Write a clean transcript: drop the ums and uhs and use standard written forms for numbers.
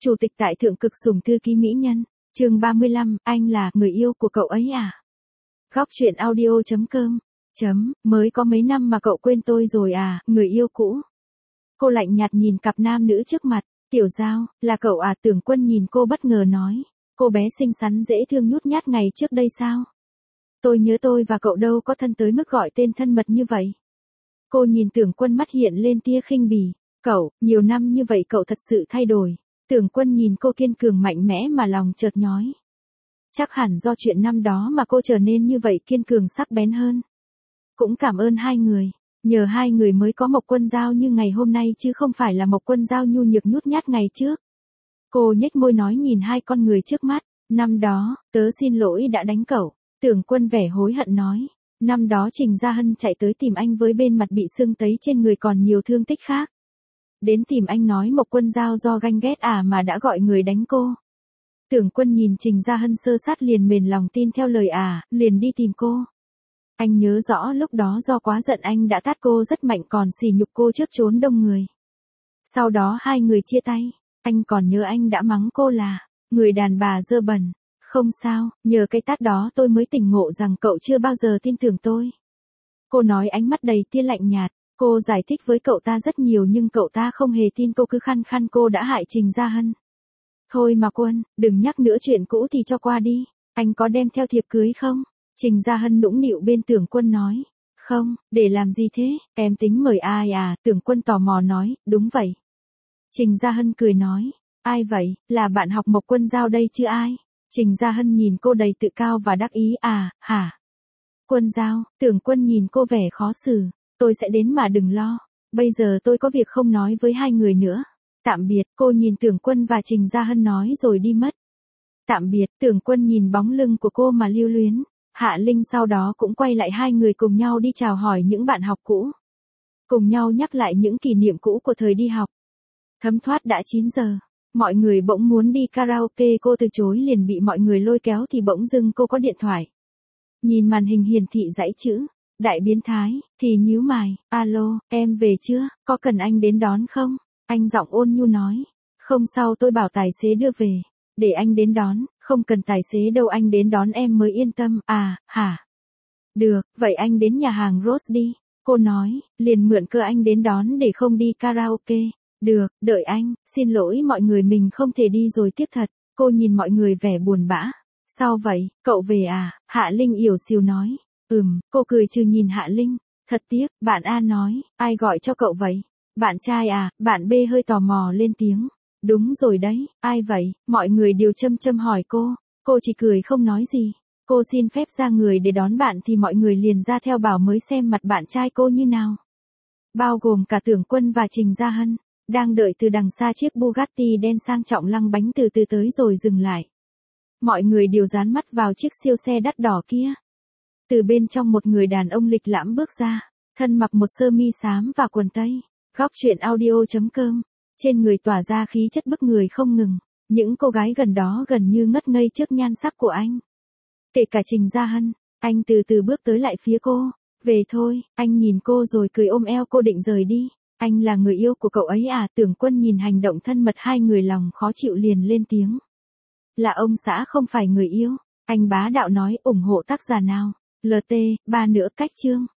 Chủ tịch tại thượng cực sủng thư ký mỹ nhân. Chương 35, anh là người yêu của cậu ấy à? Góc truyện audio.com. Mới có mấy năm mà cậu quên tôi rồi à, người yêu cũ. Cô lạnh nhạt nhìn cặp nam nữ trước mặt. Tiểu Giao, là cậu à? Tưởng Quân nhìn cô bất ngờ nói. Cô bé xinh xắn dễ thương nhút nhát ngày trước đây sao? Tôi nhớ tôi và cậu đâu có thân tới mức gọi tên thân mật như vậy. Cô nhìn Tưởng Quân, mắt hiện lên tia khinh bỉ. Cậu, nhiều năm như vậy cậu thật sự thay đổi. Tưởng Quân nhìn cô kiên cường mạnh mẽ mà lòng chợt nhói. Chắc hẳn do chuyện năm đó mà cô trở nên như vậy, kiên cường sắc bén hơn. Cũng cảm ơn hai người. Nhờ hai người mới có Mộc Quân Giao như ngày hôm nay chứ không phải là Mộc Quân Giao nhu nhược nhút nhát ngày trước. Cô nhếch môi nói nhìn hai con người trước mắt. Năm đó, tớ xin lỗi đã đánh cậu. Tưởng Quân vẻ hối hận nói. Năm đó Trình Gia Hân chạy tới tìm anh với bên mặt bị sưng tấy trên người còn nhiều thương tích khác. Đến tìm anh nói Mộc Quân Giao do ganh ghét mà đã gọi người đánh cô. Tưởng Quân nhìn Trình Gia Hân sơ sát liền mềm lòng tin theo lời liền đi tìm cô. Anh nhớ rõ lúc đó do quá giận anh đã tát cô rất mạnh còn sỉ nhục cô trước chốn đông người. Sau đó hai người chia tay, anh còn nhớ anh đã mắng cô là người đàn bà dơ bẩn. Không sao, nhờ cái tát đó tôi mới tỉnh ngộ rằng cậu chưa bao giờ tin tưởng tôi. Cô nói ánh mắt đầy tia lạnh nhạt. Cô giải thích với cậu ta rất nhiều nhưng cậu ta không hề tin cô, cứ khăng khăng cô đã hại Trình Gia Hân. Thôi mà Quân, đừng nhắc nữa, chuyện cũ thì cho qua đi. Anh có đem theo thiệp cưới không? Trình Gia Hân nũng nịu bên Tưởng Quân nói. Không, để làm gì thế? Em tính mời ai à? Tưởng Quân tò mò nói, đúng vậy. Trình Gia Hân cười nói, ai vậy? Là bạn học Mộc Quân Giao đây chứ ai? Trình Gia Hân nhìn cô đầy tự cao và đắc ý. Hả? Quân Giao, Tưởng Quân nhìn cô vẻ khó xử. Tôi sẽ đến mà đừng lo. Bây giờ tôi có việc không nói với hai người nữa. Tạm biệt, cô nhìn Tưởng Quân và Trình Gia Hân nói rồi đi mất. Tạm biệt, Tưởng Quân nhìn bóng lưng của cô mà lưu luyến. Hạ Linh sau đó cũng quay lại, hai người cùng nhau đi chào hỏi những bạn học cũ. Cùng nhau nhắc lại những kỷ niệm cũ của thời đi học. Thấm thoát đã 9 giờ. Mọi người bỗng muốn đi karaoke, cô từ chối liền bị mọi người lôi kéo thì bỗng dưng cô có điện thoại. Nhìn màn hình hiển thị dãy chữ đại biến thái, thì nhíu mày. Alo, em về chưa? Có cần anh đến đón không? Anh giọng ôn nhu nói. Không sao, tôi bảo tài xế đưa về. Để anh đến đón. Không cần tài xế đâu, anh đến đón em mới yên tâm. Hả? Được, vậy anh đến nhà hàng Rose đi. Cô nói, liền mượn cơ anh đến đón để không đi karaoke. Được, đợi anh. Xin lỗi mọi người, mình không thể đi rồi, tiếc thật. Cô nhìn mọi người vẻ buồn bã. Sao vậy, cậu về à? Hạ Linh ỉu xìu nói. Cô cười trừ nhìn Hạ Linh. Thật tiếc, bạn A nói, ai gọi cho cậu vậy? Bạn trai à? Bạn B hơi tò mò lên tiếng. Đúng rồi đấy, ai vậy? Mọi người đều châm hỏi cô. Cô chỉ cười không nói gì. Cô xin phép ra người để đón bạn thì mọi người liền ra theo bảo mới xem mặt bạn trai cô như nào. Bao gồm cả Tưởng Quân và Trình Gia Hân. Đang đợi từ đằng xa chiếc Bugatti đen sang trọng lăng bánh từ từ tới rồi dừng lại. Mọi người đều dán mắt vào chiếc siêu xe đắt đỏ kia. Từ bên trong một người đàn ông lịch lãm bước ra, thân mặc một sơ mi xám và quần tây. Góc truyện audio.com. Trên người tỏa ra khí chất bức người không ngừng. Những cô gái gần đó gần như ngất ngây trước nhan sắc của anh. Kể cả Trình Gia Hân. Anh từ từ bước tới lại phía cô. Về thôi, anh nhìn cô rồi cười ôm eo cô định rời đi. Anh là người yêu của cậu ấy à? Tưởng Quân nhìn hành động thân mật hai người lòng khó chịu liền lên tiếng. Là ông xã không phải người yêu. Anh bá đạo nói, ủng hộ tác giả nào. LT, 3 nữa cách chương.